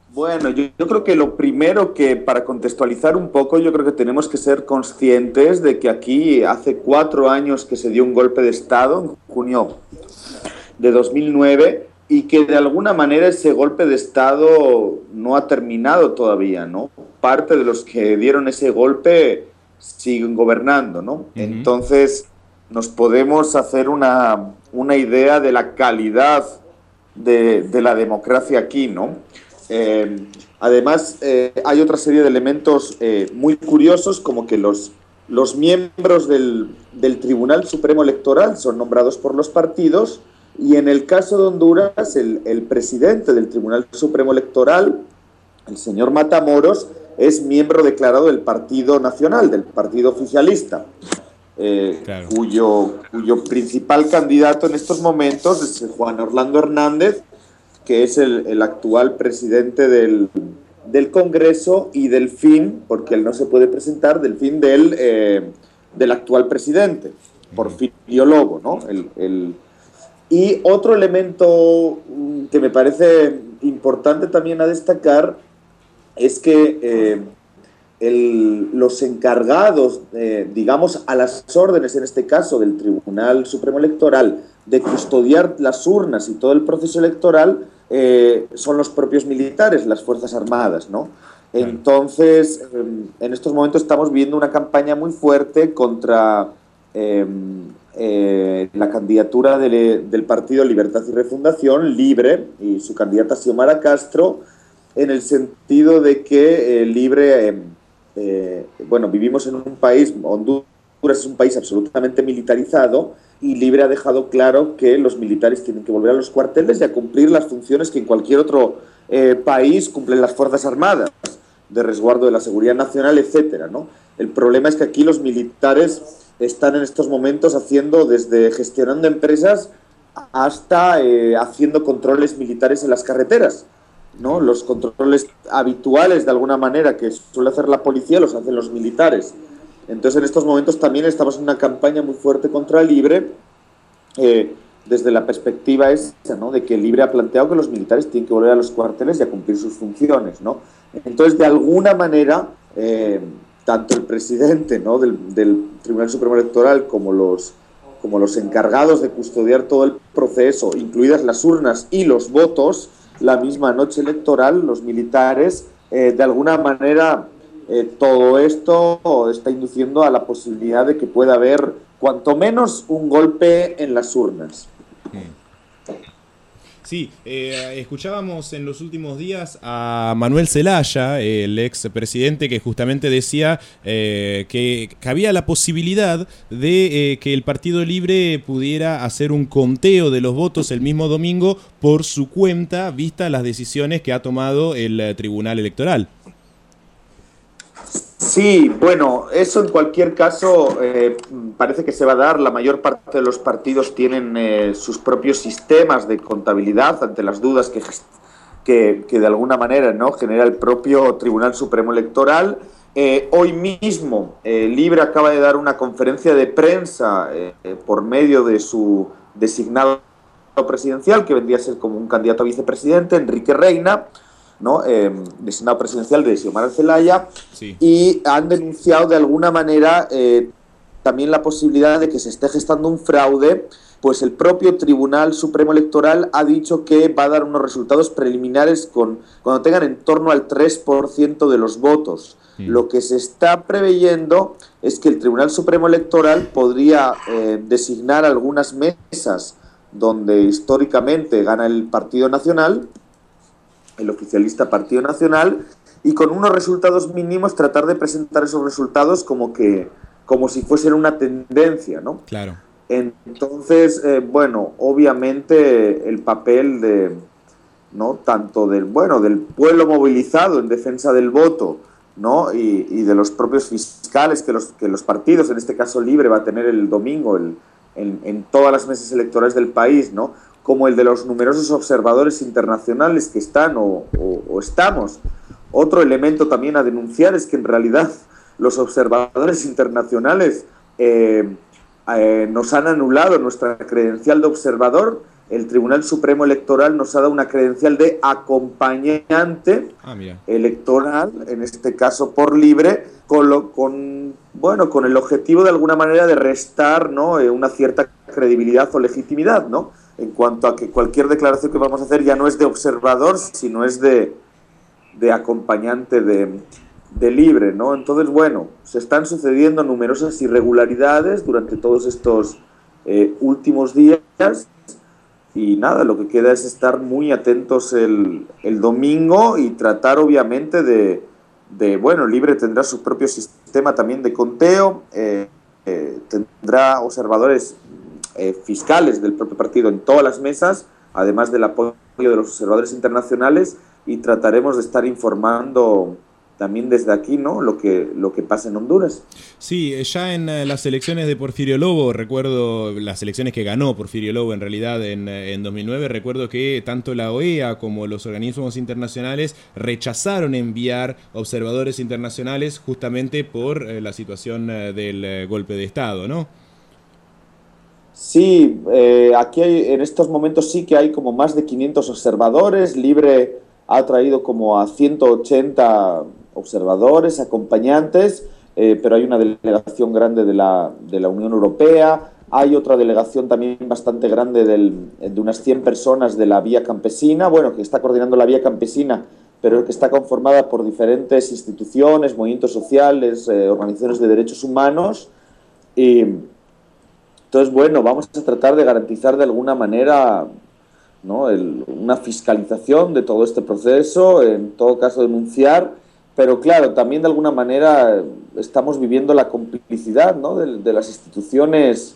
Bueno, yo creo que lo primero que, para contextualizar un poco, yo creo que tenemos que ser conscientes de que aquí hace 4 años que se dio un golpe de Estado, en junio de 2009, y que de alguna manera ese golpe de Estado no ha terminado todavía, ¿no? Parte de los que dieron ese golpe siguen gobernando, ¿no? Ujú. Entonces nos podemos hacer una idea de la calidad de la democracia aquí, ¿no? Eh, Además, hay otra serie de elementos muy curiosos, como que los miembros del Tribunal Supremo Electoral son nombrados por los partidos, y en el caso de Honduras, el presidente del Tribunal Supremo Electoral, el señor Matamoros, es miembro declarado del Partido Nacional, del Partido Oficialista, Claro. cuyo principal candidato en estos momentos es Juan Orlando Hernández, que es el actual presidente del Congreso, y del fin, porque él no se puede presentar, del fin del actual presidente, Ujú. Porfirio Lobo, ¿no? Y otro elemento que me parece importante también a destacar es que los encargados, digamos, a las órdenes, en este caso del Tribunal Supremo Electoral, de custodiar las urnas y todo el proceso electoral, son los propios militares, las Fuerzas Armadas, ¿no? Claro. Entonces, en estos momentos estamos viendo una campaña muy fuerte contra eh, la candidatura del Partido Libertad y Refundación, Libre, y su candidata Xiomara Castro, en el sentido de que Libre, bueno, vivimos en un país, Honduras es un país absolutamente militarizado, y Libre ha dejado claro que los militares tienen que volver a los cuarteles y a cumplir las funciones que en cualquier otro país cumplen las Fuerzas Armadas, de resguardo de la seguridad nacional, etcétera, ¿no? El problema es que aquí los militares están en estos momentos haciendo, desde gestionando empresas hasta haciendo controles militares en las carreteras, ¿no? Claro. Los controles habituales, de alguna manera, que suele hacer la policía, los hacen los militares. Entonces, en estos momentos también estamos en una campaña muy fuerte contra Libre, desde la perspectiva esa, ¿no? De que Libre ha planteado que los militares tienen que volver a los cuarteles y a cumplir sus funciones, ¿no? Entonces, de alguna manera, tanto el presidente, ¿no?, del Tribunal Supremo Electoral, como los encargados de custodiar todo el proceso, incluidas las urnas y los votos, la misma noche electoral, los militares, de alguna manera, todo esto está induciendo a la posibilidad de que pueda haber, cuanto menos, un golpe en las urnas. Mm. Sí, escuchábamos en los últimos días a Manuel Zelaya, el ex presidente, que justamente decía que había la posibilidad de que el Partido Libre pudiera hacer un conteo de los votos el mismo domingo por su cuenta, vista las decisiones que ha tomado el Tribunal Electoral. Sí, bueno, eso en cualquier caso parece que se va a dar. La mayor parte de los partidos tienen sus propios sistemas de contabilidad ante las dudas que de alguna manera, ¿no?, genera el propio Tribunal Supremo Electoral. Hoy mismo Libre acaba de dar una conferencia de prensa por medio de su designado presidencial, que vendría a ser como un candidato a vicepresidente, Enrique Reina, ¿no? Designado presidencial de Xiomara Zelaya, Sí. y han denunciado de alguna manera también la posibilidad de que se esté gestando un fraude. Pues el propio Tribunal Supremo Electoral ha dicho que va a dar unos resultados preliminares cuando tengan en torno al 3% de los votos. Mm. Lo que se está preveyendo es que el Tribunal Supremo Electoral podría designar algunas mesas donde históricamente gana el Partido Nacional, el oficialista Partido Nacional, y con unos resultados mínimos tratar de presentar esos resultados como si fuesen una tendencia, ¿no? Claro. Entonces, bueno, obviamente el papel ¿no?, tanto del pueblo movilizado en defensa del voto, ¿no?, y de los propios fiscales que los partidos, en este caso Libre, va a tener el domingo en todas las mesas electorales del país, ¿no?, como el de los numerosos observadores internacionales que están o estamos. Otro elemento también a denunciar es que en realidad los observadores internacionales nos han anulado nuestra credencial de observador, el Tribunal Supremo Electoral nos ha dado una credencial de acompañante electoral, en este caso por libre, con el objetivo de alguna manera de restar, ¿no?, una cierta credibilidad o legitimidad, ¿no?, en cuanto a que cualquier declaración que vamos a hacer ya no es de observador, sino es de acompañante de libre, ¿no? Entonces, bueno, se están sucediendo numerosas irregularidades durante todos estos últimos días, y nada, lo que queda es estar muy atentos el domingo y tratar obviamente bueno, Libre tendrá su propio sistema también de conteo, tendrá observadores fiscales del propio partido en todas las mesas, además del apoyo de los observadores internacionales, y trataremos de estar informando también desde aquí, ¿no?, lo que pasa en Honduras. Sí, ya en las elecciones de Porfirio Lobo, recuerdo las elecciones que ganó Porfirio Lobo en realidad en 2009, recuerdo que tanto la OEA como los organismos internacionales rechazaron enviar observadores internacionales justamente por la situación del golpe de Estado, ¿no? Sí, aquí en estos momentos sí que hay como más de 500 observadores. Libre ha traído como a 180 observadores, acompañantes, pero hay una delegación grande de la Unión Europea, hay otra delegación también bastante grande de unas 100 personas de la Vía Campesina, bueno, que está coordinando la Vía Campesina, pero que está conformada por diferentes instituciones, movimientos sociales, organizaciones de derechos humanos, y entonces, bueno, vamos a tratar de garantizar de alguna manera, ¿no?, una fiscalización de todo este proceso, en todo caso denunciar, pero claro, también de alguna manera estamos viviendo la complicidad, ¿no?, de las instituciones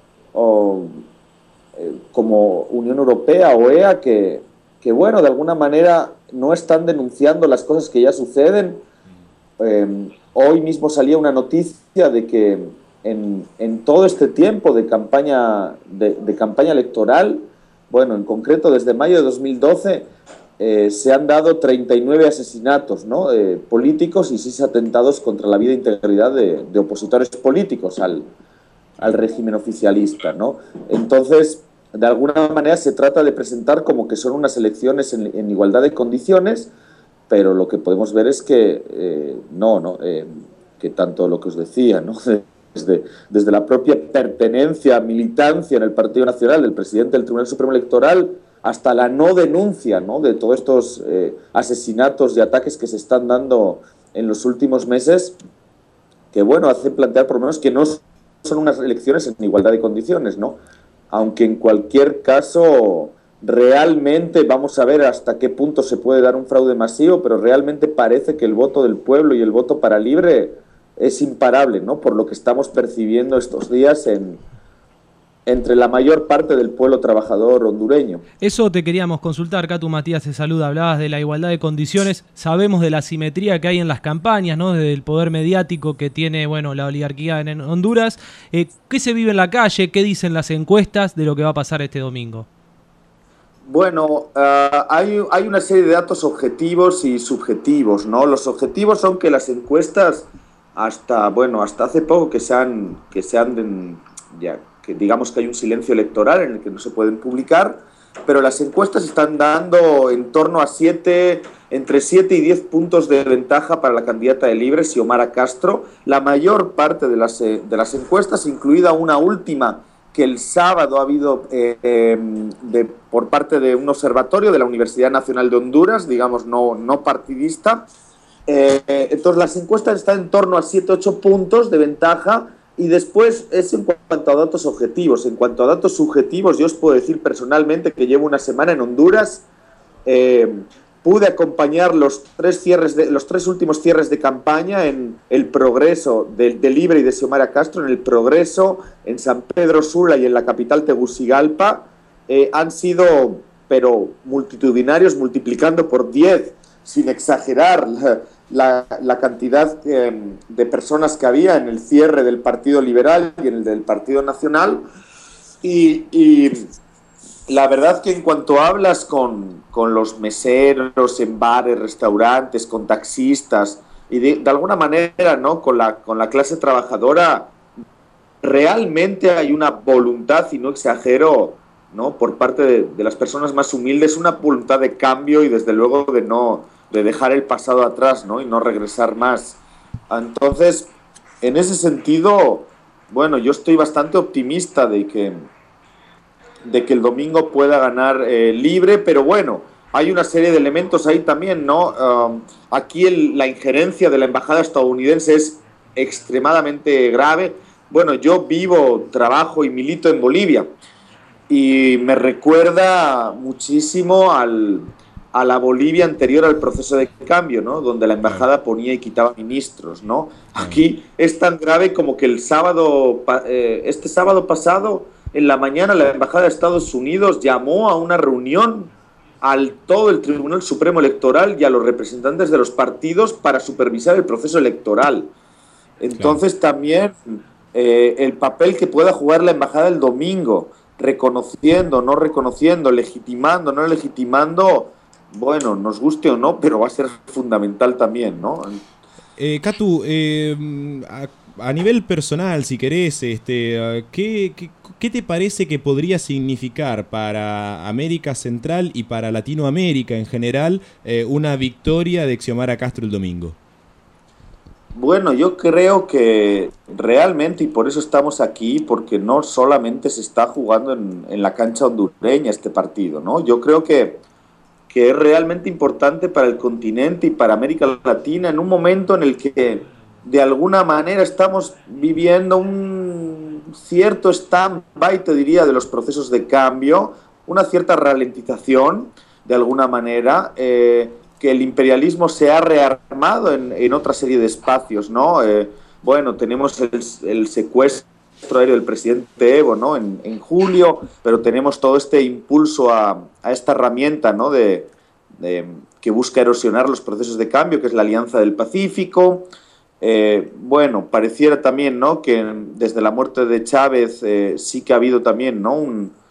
como Unión Europea, OEA, que bueno, de alguna manera no están denunciando las cosas que ya suceden. Hoy mismo salía una noticia de que en todo este tiempo de campaña electoral, bueno, en concreto desde mayo de 2012 se han dado 39 asesinatos, ¿no?, políticos, y 6 atentados contra la vida e integridad de opositores políticos al régimen oficialista, ¿no? Entonces, de alguna manera se trata de presentar como que son unas elecciones en igualdad de condiciones, pero lo que podemos ver es que que tanto lo que os decía, ¿no?, desde la propia pertenencia, militancia en el Partido Nacional del presidente del Tribunal Supremo Electoral, hasta la no denuncia, ¿no?, de todos estos asesinatos y ataques que se están dando en los últimos meses, que bueno, hace plantear por lo menos que no son unas elecciones en igualdad de condiciones, ¿no? Aunque en cualquier caso realmente vamos a ver hasta qué punto se puede dar un fraude masivo, pero realmente parece que el voto del pueblo y el voto para Libre es imparable, ¿no?, por lo que estamos percibiendo estos días entre la mayor parte del pueblo trabajador hondureño. Eso te queríamos consultar, Catu. Matías te saluda. Hablabas de la igualdad de condiciones, sabemos de la asimetría que hay en las campañas, ¿no?, del poder mediático que tiene, bueno, la oligarquía en Honduras. ¿Qué se vive en la calle? ¿Qué dicen las encuestas de lo que va a pasar este domingo? Bueno, hay una serie de datos objetivos y subjetivos, ¿no? Los objetivos son que las encuestas hasta hace poco que digamos que hay un silencio electoral en el que no se pueden publicar, pero las encuestas están dando en torno a entre 7 y 10 puntos de ventaja para la candidata de Libre, Xiomara Castro. La mayor parte de las encuestas, incluida una última que el sábado ha habido por parte de un observatorio de la Universidad Nacional de Honduras, digamos no partidista. Entonces las encuestas están en torno a 7-8 puntos de ventaja, y después es en cuanto a datos objetivos. En cuanto a datos subjetivos, yo os puedo decir personalmente que llevo una semana en Honduras, pude acompañar los tres últimos cierres de campaña en el Progreso de Libre y de Xiomara Castro, en el Progreso, en San Pedro Sula y en la capital Tegucigalpa. Han sido, pero multitudinarios, multiplicando por 10, sin exagerar, la cantidad de personas que había en el cierre del Partido Liberal y en el del Partido Nacional. Y la verdad que en cuanto hablas con los meseros en bares, restaurantes, con taxistas y de alguna manera, ¿no?, con la clase trabajadora, realmente hay una voluntad, y no exagero, ¿no? Por parte de las personas más humildes, una voluntad de cambio y desde luego de dejar el pasado atrás, ¿no? Y no regresar más. Entonces, en ese sentido, bueno, yo estoy bastante optimista de que el domingo pueda ganar Libre, pero bueno, hay una serie de elementos ahí también, ¿no? Aquí la injerencia de la embajada estadounidense es extremadamente grave. Bueno, yo vivo, trabajo y milito en Bolivia y me recuerda muchísimo a la Bolivia anterior al proceso de cambio, ¿no? Donde la embajada ponía y quitaba ministros, ¿no? Aquí es tan grave como que este sábado pasado, en la mañana, la embajada de Estados Unidos llamó a una reunión todo el Tribunal Supremo Electoral y a los representantes de los partidos para supervisar el proceso electoral. Entonces también el papel que pueda jugar la embajada el domingo, reconociendo, no reconociendo, legitimando, no legitimando, bueno, nos guste o no, pero va a ser fundamental también, ¿no? Katu, a nivel personal, si querés, ¿qué te parece que podría significar para América Central y para Latinoamérica en general una victoria de Xiomara Castro el domingo? Bueno, yo creo que realmente, y por eso estamos aquí, porque no solamente se está jugando en la cancha hondureña este partido, ¿no? Yo creo que es realmente importante para el continente y para América Latina en un momento en el que de alguna manera estamos viviendo un cierto stand-by, te diría, de los procesos de cambio, una cierta ralentización de alguna manera, que el imperialismo se ha rearmado en otra serie de espacios, ¿no? Bueno, tenemos el secuestro aéreo del presidente Evo, ¿no? En julio, pero tenemos todo este impulso a esta herramienta, ¿no? Que busca erosionar los procesos de cambio, que es la Alianza del Pacífico. Bueno, pareciera también, ¿no? Que desde la muerte de Chávez sí que ha habido también, ¿no?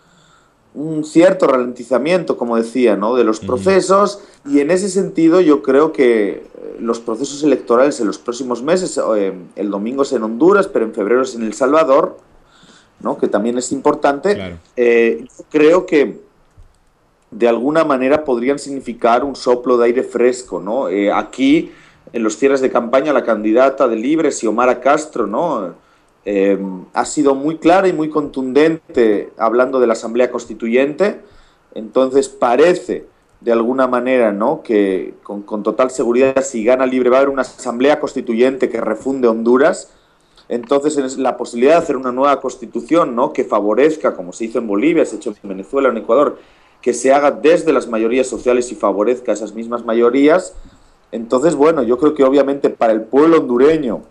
Un cierto ralentizamiento, como decía, ¿no? De los procesos, y en ese sentido yo creo que los procesos electorales en los próximos meses, el domingo es en Honduras, pero en febrero es en El Salvador, ¿no? Que también es importante. Claro. Creo que de alguna manera podrían significar un soplo de aire fresco, ¿no? Aquí, en los cierres de campaña, la candidata de Libre, Xiomara Castro, ¿no? Ha sido muy clara y muy contundente hablando de la Asamblea Constituyente. Entonces parece de alguna manera, ¿no? Que con total seguridad, si gana Libre, va a haber una Asamblea Constituyente que refunde Honduras. Entonces es la posibilidad de hacer una nueva constitución, ¿no? Que favorezca, como se hizo en Bolivia, se ha hecho en Venezuela, en Ecuador, que se haga desde las mayorías sociales y favorezca a esas mismas mayorías. Entonces, bueno, yo creo que obviamente para el pueblo hondureño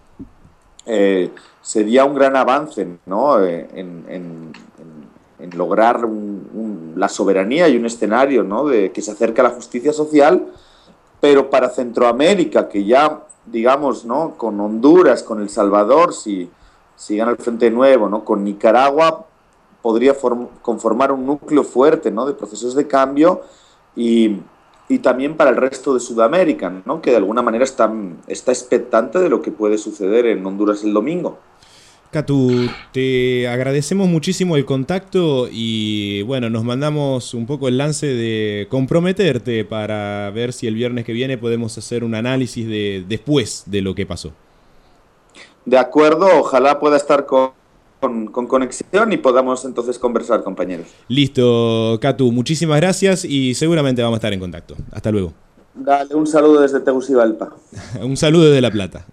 sería un gran avance, ¿no? En lograr la soberanía y un escenario, ¿no? Que se acerque a la justicia social, pero para Centroamérica, que ya, digamos, ¿no? Con Honduras, con El Salvador, si gana el Frente Nuevo, ¿no? Con Nicaragua, podría conformar un núcleo fuerte, ¿no? De procesos de cambio y también para el resto de Sudamérica, ¿no? Que de alguna manera está expectante de lo que puede suceder en Honduras el domingo. Katu, te agradecemos muchísimo el contacto y bueno, nos mandamos un poco el lance de comprometerte para ver si el viernes que viene podemos hacer un análisis después de lo que pasó. De acuerdo, ojalá pueda estar con conexión y podamos entonces conversar, compañeros. Listo, Katu, muchísimas gracias y seguramente vamos a estar en contacto. Hasta luego. Dale un saludo desde Tegucigalpa. Un saludo desde La Plata.